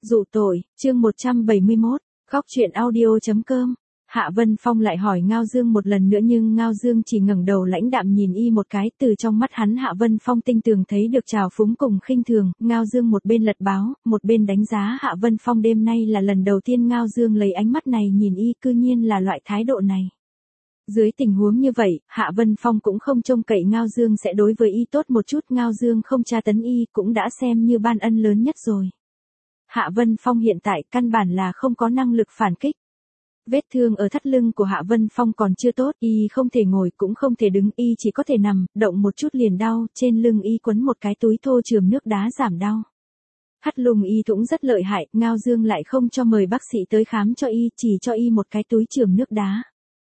Dụ tội, chương 171, Góc truyện audio.com. Hạ Vân Phong lại hỏi Ngao Dương một lần nữa nhưng Ngao Dương chỉ ngẩng đầu lãnh đạm nhìn y một cái, từ trong mắt hắn Hạ Vân Phong tinh tường thấy được trào phúng cùng khinh thường. Ngao Dương một bên lật báo, một bên đánh giá Hạ Vân Phong. Đêm nay là lần đầu tiên Ngao Dương lấy ánh mắt này nhìn y, cư nhiên là loại thái độ này. Dưới tình huống như vậy, Hạ Vân Phong cũng không trông cậy Ngao Dương sẽ đối với y tốt một chút. Ngao Dương không tra tấn y cũng đã xem như ban ân lớn nhất rồi. Hạ Vân Phong hiện tại căn bản là không có năng lực phản kích. Vết thương ở thắt lưng của Hạ Vân Phong còn chưa tốt, y không thể ngồi cũng không thể đứng, y chỉ có thể nằm, động một chút liền đau, trên lưng y quấn một cái túi thô chườm nước đá giảm đau. Thắt lưng y cũng rất lợi hại, Ngao Dương lại không cho mời bác sĩ tới khám cho y, chỉ cho y một cái túi chườm nước đá.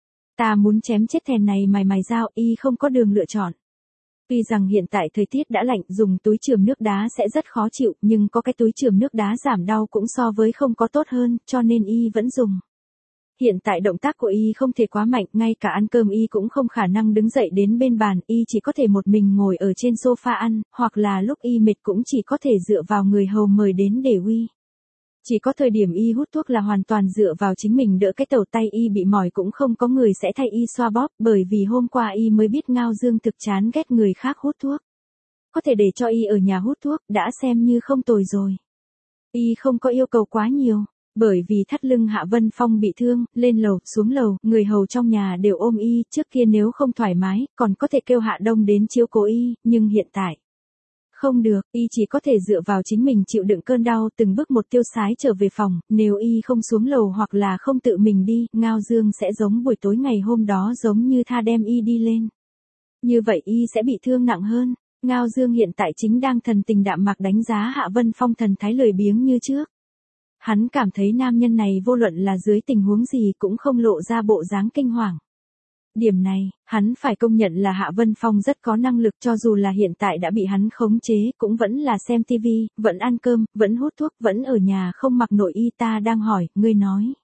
Ta muốn chém chết thèn này mày dao, y không có đường lựa chọn. Tuy rằng hiện tại thời tiết đã lạnh, dùng túi chườm nước đá sẽ rất khó chịu, nhưng có cái túi chườm nước đá giảm đau cũng so với không có tốt hơn, cho nên y vẫn dùng. Hiện tại động tác của y không thể quá mạnh, ngay cả ăn cơm y cũng không khả năng đứng dậy đến bên bàn, y chỉ có thể một mình ngồi ở trên sofa ăn, hoặc là lúc y mệt cũng chỉ có thể dựa vào người hầu mời đến để uy. Chỉ có thời điểm y hút thuốc là hoàn toàn dựa vào chính mình đỡ, cái tẩu tay y bị mỏi cũng không có người sẽ thay y xoa bóp, bởi vì hôm qua y mới biết Ngao Dương thực chán ghét người khác hút thuốc. Có thể để cho y ở nhà hút thuốc, đã xem như không tồi rồi. Y không có yêu cầu quá nhiều, bởi vì thắt lưng Hạ Vân Phong bị thương, lên lầu, xuống lầu, người hầu trong nhà đều ôm y, trước kia nếu không thoải mái, còn có thể kêu Hạ Đông đến chiếu cố y, nhưng hiện tại không được, y chỉ có thể dựa vào chính mình chịu đựng cơn đau, từng bước một tiêu sái trở về phòng. Nếu y không xuống lầu hoặc là không tự mình đi, Ngao Dương sẽ giống buổi tối ngày hôm đó, giống như tha đem y đi lên. Như vậy y sẽ bị thương nặng hơn. Ngao Dương hiện tại chính đang thần tình đạm mạc đánh giá Hạ Vân Phong thần thái lười biếng như trước. Hắn cảm thấy nam nhân này vô luận là dưới tình huống gì cũng không lộ ra bộ dáng kinh hoàng. Điểm này, hắn phải công nhận là Hạ Vân Phong rất có năng lực, cho dù là hiện tại đã bị hắn khống chế, cũng vẫn là xem tivi, vẫn ăn cơm, vẫn hút thuốc, vẫn ở nhà không mặc nội y. Ta đang hỏi, ngươi nói.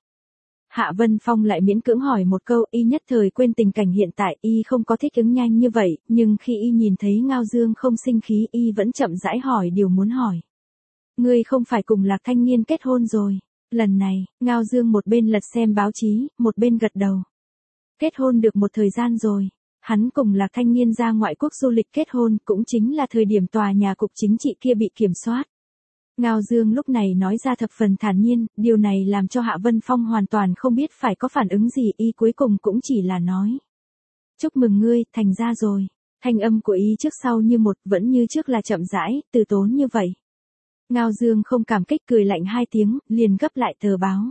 Hạ Vân Phong lại miễn cưỡng hỏi một câu, y nhất thời quên tình cảnh hiện tại, y không có thích ứng nhanh như vậy, nhưng khi y nhìn thấy Ngao Dương không sinh khí, y vẫn chậm rãi hỏi điều muốn hỏi. Ngươi không phải cùng Lạc Thanh Niên kết hôn rồi? Lần này, Ngao Dương một bên lật xem báo chí, một bên gật đầu. Kết hôn được một thời gian rồi. Hắn cùng Lạc Thanh Niên ra ngoại quốc du lịch kết hôn, cũng chính là thời điểm tòa nhà cục chính trị kia bị kiểm soát. Ngao Dương lúc này nói ra thập phần thản nhiên, điều này làm cho Hạ Vân Phong hoàn toàn không biết phải có phản ứng gì, y cuối cùng cũng chỉ là nói. Chúc mừng ngươi, thành ra rồi. Thanh âm của y trước sau như một, vẫn như trước là chậm rãi, từ tốn như vậy. Ngao Dương không cảm kích, cười lạnh hai tiếng, liền gấp lại tờ báo.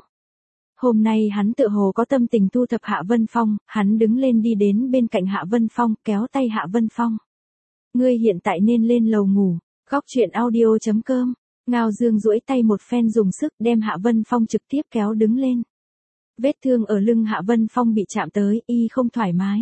Hôm nay hắn tựa hồ có tâm tình thu thập Hạ Vân Phong, hắn đứng lên đi đến bên cạnh Hạ Vân Phong, kéo tay Hạ Vân Phong. Ngươi hiện tại nên lên lầu ngủ. Góc truyện audio.com. Ngao Dương duỗi tay một phen dùng sức đem Hạ Vân Phong trực tiếp kéo đứng lên. Vết thương ở lưng Hạ Vân Phong bị chạm tới, y không thoải mái.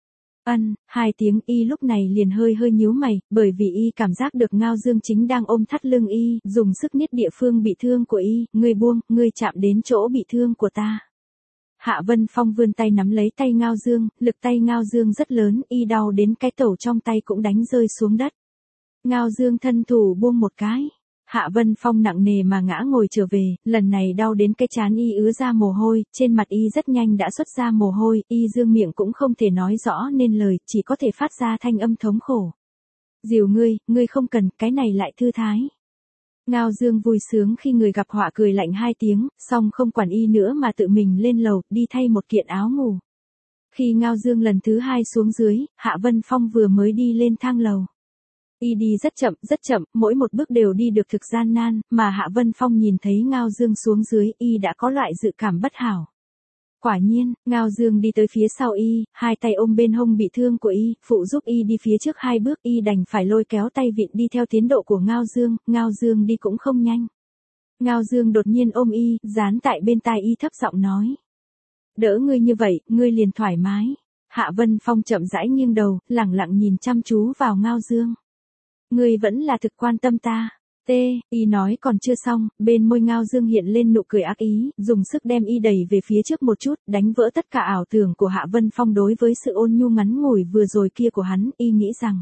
Hai tiếng, y lúc này liền hơi nhíu mày, bởi vì y cảm giác được Ngao Dương chính đang ôm thắt lưng y, dùng sức niết địa phương bị thương của y. Ngươi buông, ngươi chạm đến chỗ bị thương của ta. Hạ Vân Phong vươn tay nắm lấy tay Ngao Dương, lực tay Ngao Dương rất lớn, y đau đến cái tẩu trong tay cũng đánh rơi xuống đất. Ngao Dương thân thủ buông một cái. Hạ Vân Phong nặng nề mà ngã ngồi trở về, lần này đau đến cái trán y ứa ra mồ hôi, trên mặt y rất nhanh đã xuất ra mồ hôi, y dương miệng cũng không thể nói rõ nên lời, chỉ có thể phát ra thanh âm thống khổ. Dìu ngươi không cần, cái này lại thư thái. Ngao Dương vui sướng khi người gặp họa, cười lạnh hai tiếng, xong không quản y nữa mà tự mình lên lầu, đi thay một kiện áo ngủ. Khi Ngao Dương lần thứ hai xuống dưới, Hạ Vân Phong vừa mới đi lên thang lầu. Y đi rất chậm, mỗi một bước đều đi được thực gian nan, mà Hạ Vân Phong nhìn thấy Ngao Dương xuống dưới, y đã có loại dự cảm bất hảo. Quả nhiên, Ngao Dương đi tới phía sau y, hai tay ôm bên hông bị thương của y, phụ giúp y đi phía trước hai bước, y đành phải lôi kéo tay vịn đi theo tiến độ của Ngao Dương đi cũng không nhanh. Ngao Dương đột nhiên ôm y, dán tại bên tai y thấp giọng nói. Đỡ ngươi như vậy, ngươi liền thoải mái. Hạ Vân Phong chậm rãi nghiêng đầu, lẳng lặng nhìn chăm chú vào Ngao Dương. Ngươi vẫn là thực quan tâm ta. Y nói còn chưa xong, bên môi Ngao Dương hiện lên nụ cười ác ý, dùng sức đem y đẩy về phía trước một chút, đánh vỡ tất cả ảo tưởng của Hạ Vân Phong đối với sự ôn nhu ngắn ngủi vừa rồi kia của hắn. Y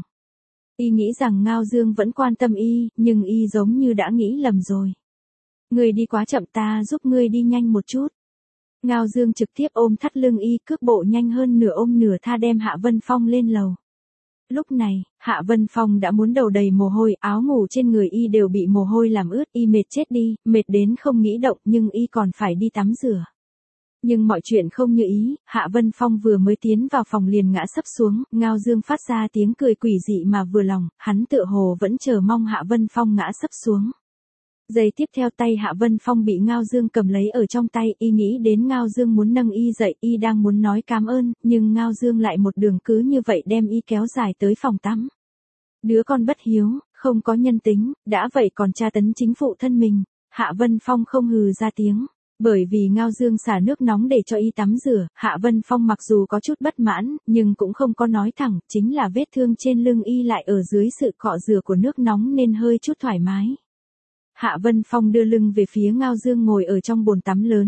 nghĩ rằng Ngao Dương vẫn quan tâm y, nhưng y giống như đã nghĩ lầm rồi. Ngươi đi quá chậm, ta giúp ngươi đi nhanh một chút. Ngao Dương trực tiếp ôm thắt lưng y, cước bộ nhanh hơn nửa ôm nửa tha đem Hạ Vân Phong lên lầu. Lúc này, Hạ Vân Phong đã muốn đầu đầy mồ hôi, áo ngủ trên người y đều bị mồ hôi làm ướt, y mệt chết đi, mệt đến không nghĩ động nhưng y còn phải đi tắm rửa. Nhưng mọi chuyện không như ý, Hạ Vân Phong vừa mới tiến vào phòng liền ngã sấp xuống, Ngao Dương phát ra tiếng cười quỷ dị mà vừa lòng, hắn tựa hồ vẫn chờ mong Hạ Vân Phong ngã sấp xuống. Giây tiếp theo tay Hạ Vân Phong bị Ngao Dương cầm lấy ở trong tay, y nghĩ đến Ngao Dương muốn nâng y dậy, y đang muốn nói cảm ơn, nhưng Ngao Dương lại một đường cứ như vậy đem y kéo dài tới phòng tắm. Đứa con bất hiếu, không có nhân tính, đã vậy còn tra tấn chính phụ thân mình. Hạ Vân Phong không hừ ra tiếng. Bởi vì Ngao Dương xả nước nóng để cho y tắm rửa, Hạ Vân Phong mặc dù có chút bất mãn, nhưng cũng không có nói thẳng, chính là vết thương trên lưng y lại ở dưới sự cọ rửa của nước nóng nên hơi chút thoải mái. Hạ Vân Phong đưa lưng về phía Ngao Dương ngồi ở trong bồn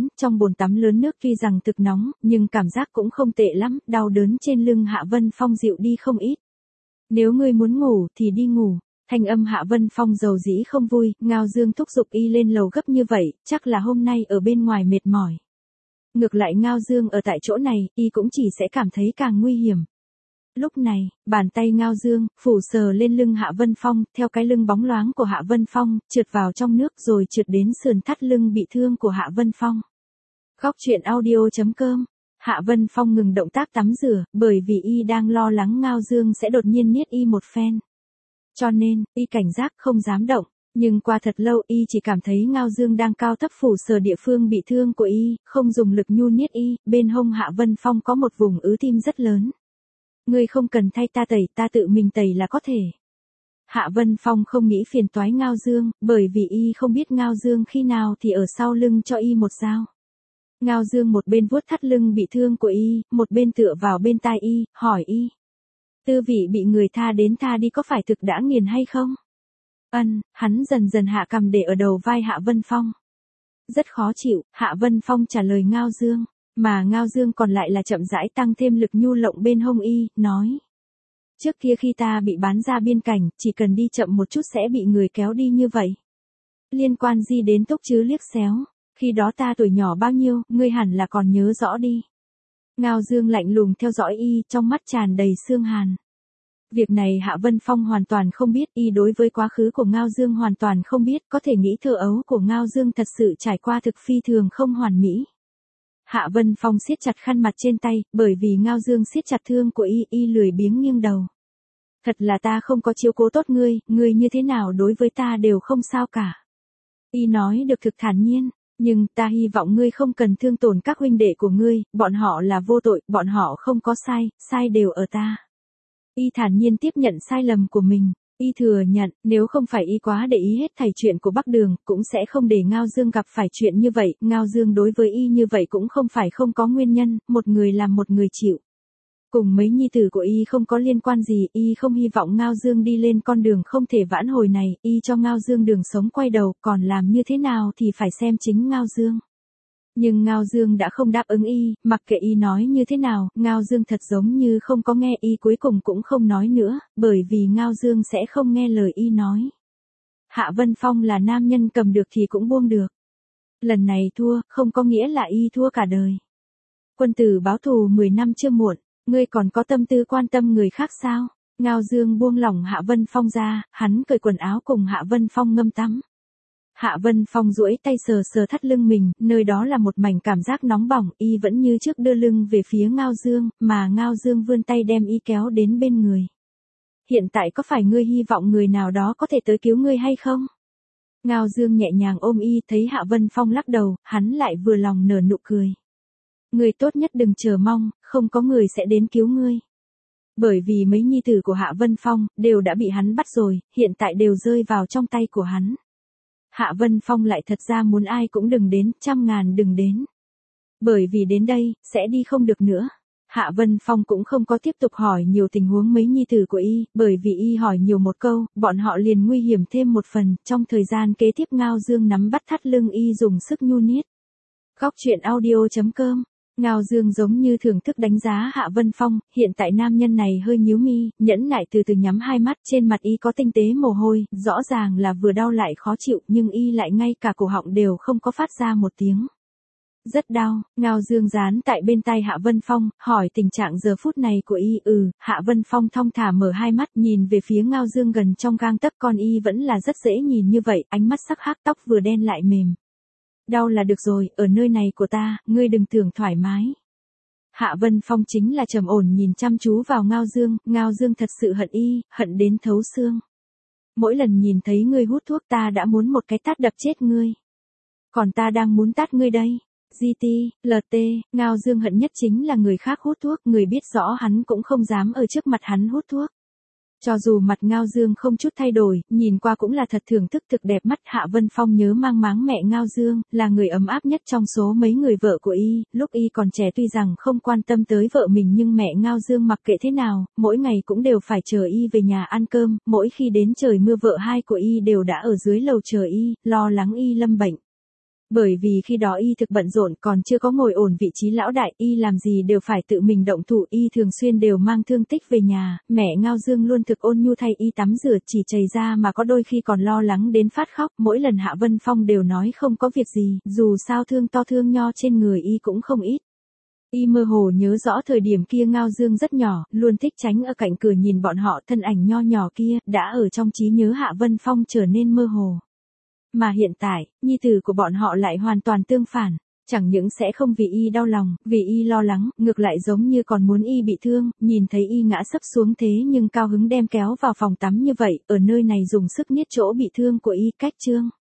tắm lớn nước tuy rằng thực nóng, nhưng cảm giác cũng không tệ lắm, đau đớn trên lưng Hạ Vân Phong dịu đi không ít. Nếu ngươi muốn ngủ thì đi ngủ. Thanh âm Hạ Vân Phong dầu dĩ không vui, Ngao Dương thúc giục y lên lầu gấp như vậy, chắc là hôm nay ở bên ngoài mệt mỏi. Ngược lại Ngao Dương ở tại chỗ này, y cũng chỉ sẽ cảm thấy càng nguy hiểm. Lúc này, bàn tay Ngao Dương, phủ sờ lên lưng Hạ Vân Phong, theo cái lưng bóng loáng của Hạ Vân Phong, trượt vào trong nước rồi trượt đến sườn thắt lưng bị thương của Hạ Vân Phong. Góc truyện audio.com. Hạ Vân Phong ngừng động tác tắm rửa, bởi vì y đang lo lắng Ngao Dương sẽ đột nhiên niết y một phen. Cho nên, y cảnh giác không dám động, nhưng qua thật lâu y chỉ cảm thấy Ngao Dương đang cao thấp phủ sờ địa phương bị thương của y, không dùng lực nhu niết y, bên hông Hạ Vân Phong có một vùng ứ tim rất lớn. Ngươi không cần thay ta tẩy, ta tự mình tẩy là có thể. Hạ Vân Phong không nghĩ phiền toái Ngao Dương, bởi vì y không biết Ngao Dương khi nào thì ở sau lưng cho y một dao. Ngao Dương một bên vuốt thắt lưng bị thương của y, một bên tựa vào bên tai y, hỏi y. Tư vị bị người tha đến tha đi có phải thực đã nghiền hay không? Hắn dần dần hạ cầm để ở đầu vai Hạ Vân Phong. Rất khó chịu, Hạ Vân Phong trả lời Ngao Dương, mà Ngao Dương còn lại là chậm rãi tăng thêm lực nhu lộng bên hông y, nói. Trước kia khi ta bị bán ra biên cảnh, chỉ cần đi chậm một chút sẽ bị người kéo đi như vậy. Liên quan gì đến Túc chứ liếc xéo, khi đó ta tuổi nhỏ bao nhiêu, ngươi hẳn là còn nhớ rõ đi. Ngao Dương lạnh lùng theo dõi y, trong mắt tràn đầy xương hàn. Việc này Hạ Vân Phong hoàn toàn không biết, y đối với quá khứ của Ngao Dương hoàn toàn không biết, có thể nghĩ thơ ấu của Ngao Dương thật sự trải qua thực phi thường không hoàn mỹ. Hạ Vân Phong siết chặt khăn mặt trên tay, bởi vì Ngao Dương siết chặt thương của y lười biếng nghiêng đầu. Thật là ta không có chiếu cố tốt ngươi như thế nào đối với ta đều không sao cả. Y nói được thực thản nhiên. Nhưng ta hy vọng ngươi không cần thương tổn các huynh đệ của ngươi, bọn họ là vô tội, bọn họ không có sai đều ở ta. Y thản nhiên tiếp nhận sai lầm của mình, y thừa nhận, nếu không phải y quá để ý hết thảy chuyện của Bắc Đường, cũng sẽ không để Ngao Dương gặp phải chuyện như vậy, Ngao Dương đối với y như vậy cũng không phải không có nguyên nhân, một người làm một người chịu. Cùng mấy nhi tử của y không có liên quan gì, y không hy vọng Ngao Dương đi lên con đường không thể vãn hồi này, y cho Ngao Dương đường sống quay đầu, còn làm như thế nào thì phải xem chính Ngao Dương. Nhưng Ngao Dương đã không đáp ứng y, mặc kệ y nói như thế nào, Ngao Dương thật giống như không có nghe y, cuối cùng cũng không nói nữa, bởi vì Ngao Dương sẽ không nghe lời y nói. Hạ Vân Phong là nam nhân, cầm được thì cũng buông được. Lần này thua, không có nghĩa là y thua cả đời. Quân tử báo thù 10 năm chưa muộn. Ngươi còn có tâm tư quan tâm người khác sao? Ngao Dương buông lỏng Hạ Vân Phong ra, hắn cởi quần áo cùng Hạ Vân Phong ngâm tắm. Hạ Vân Phong duỗi tay sờ sờ thắt lưng mình, nơi đó là một mảnh cảm giác nóng bỏng, y vẫn như trước đưa lưng về phía Ngao Dương, mà Ngao Dương vươn tay đem y kéo đến bên người. Hiện tại có phải ngươi hy vọng người nào đó có thể tới cứu ngươi hay không? Ngao Dương nhẹ nhàng ôm y, thấy Hạ Vân Phong lắc đầu, hắn lại vừa lòng nở nụ cười. Ngươi tốt nhất đừng chờ mong, không có người sẽ đến cứu ngươi. Bởi vì mấy nhi tử của Hạ Vân Phong, đều đã bị hắn bắt rồi, hiện tại đều rơi vào trong tay của hắn. Hạ Vân Phong lại thật ra muốn ai cũng đừng đến, 100.000 đừng đến. Bởi vì đến đây, sẽ đi không được nữa. Hạ Vân Phong cũng không có tiếp tục hỏi nhiều tình huống mấy nhi tử của y, bởi vì y hỏi nhiều một câu, bọn họ liền nguy hiểm thêm một phần, trong thời gian kế tiếp Ngao Dương nắm bắt thắt lưng y dùng sức nhu niết. Góc truyện audio.com Ngao Dương giống như thưởng thức đánh giá Hạ Vân Phong, hiện tại nam nhân này hơi nhíu mi, nhẫn nại từ từ nhắm hai mắt, trên mặt y có tinh tế mồ hôi, rõ ràng là vừa đau lại khó chịu, nhưng y lại ngay cả cổ họng đều không có phát ra một tiếng. Rất đau, Ngao Dương dán tại bên tai Hạ Vân Phong, hỏi tình trạng giờ phút này của y. Hạ Vân Phong thong thả mở hai mắt nhìn về phía Ngao Dương gần trong gang tấc, con y vẫn là rất dễ nhìn như vậy, ánh mắt sắc hắc, tóc vừa đen lại mềm. Đau là được rồi, ở nơi này của ta, ngươi đừng tưởng thoải mái. Hạ Vân Phong chính là trầm ổn nhìn chăm chú vào Ngao Dương thật sự hận y, hận đến thấu xương. Mỗi lần nhìn thấy ngươi hút thuốc ta đã muốn một cái tát đập chết ngươi. Còn ta đang muốn tát ngươi đây. GT, LT, Ngao Dương hận nhất chính là người khác hút thuốc, người biết rõ hắn cũng không dám ở trước mặt hắn hút thuốc. Cho dù mặt Ngao Dương không chút thay đổi, nhìn qua cũng là thật thưởng thức thực đẹp mắt. Hạ Vân Phong nhớ mang máng mẹ Ngao Dương, là người ấm áp nhất trong số mấy người vợ của y, lúc y còn trẻ tuy rằng không quan tâm tới vợ mình nhưng mẹ Ngao Dương mặc kệ thế nào, mỗi ngày cũng đều phải chờ y về nhà ăn cơm, mỗi khi đến trời mưa vợ hai của y đều đã ở dưới lầu chờ y, lo lắng y lâm bệnh. Bởi vì khi đó y thực bận rộn còn chưa có ngồi ổn vị trí lão đại, y làm gì đều phải tự mình động thủ, y thường xuyên đều mang thương tích về nhà, mẹ Ngao Dương luôn thực ôn nhu thay y tắm rửa chỉ chảy ra mà có đôi khi còn lo lắng đến phát khóc, mỗi lần Hạ Vân Phong đều nói không có việc gì, dù sao thương to thương nho trên người y cũng không ít. Y mơ hồ nhớ rõ thời điểm kia Ngao Dương rất nhỏ, luôn thích tránh ở cạnh cửa nhìn bọn họ, thân ảnh nho nhỏ kia, đã ở trong trí nhớ Hạ Vân Phong trở nên mơ hồ. Mà hiện tại, nhi tử của bọn họ lại hoàn toàn tương phản, chẳng những sẽ không vì y đau lòng, vì y lo lắng, ngược lại giống như còn muốn y bị thương, nhìn thấy y ngã sấp xuống thế nhưng cao hứng đem kéo vào phòng tắm như vậy, ở nơi này dùng sức niết chỗ bị thương của y, cách trương.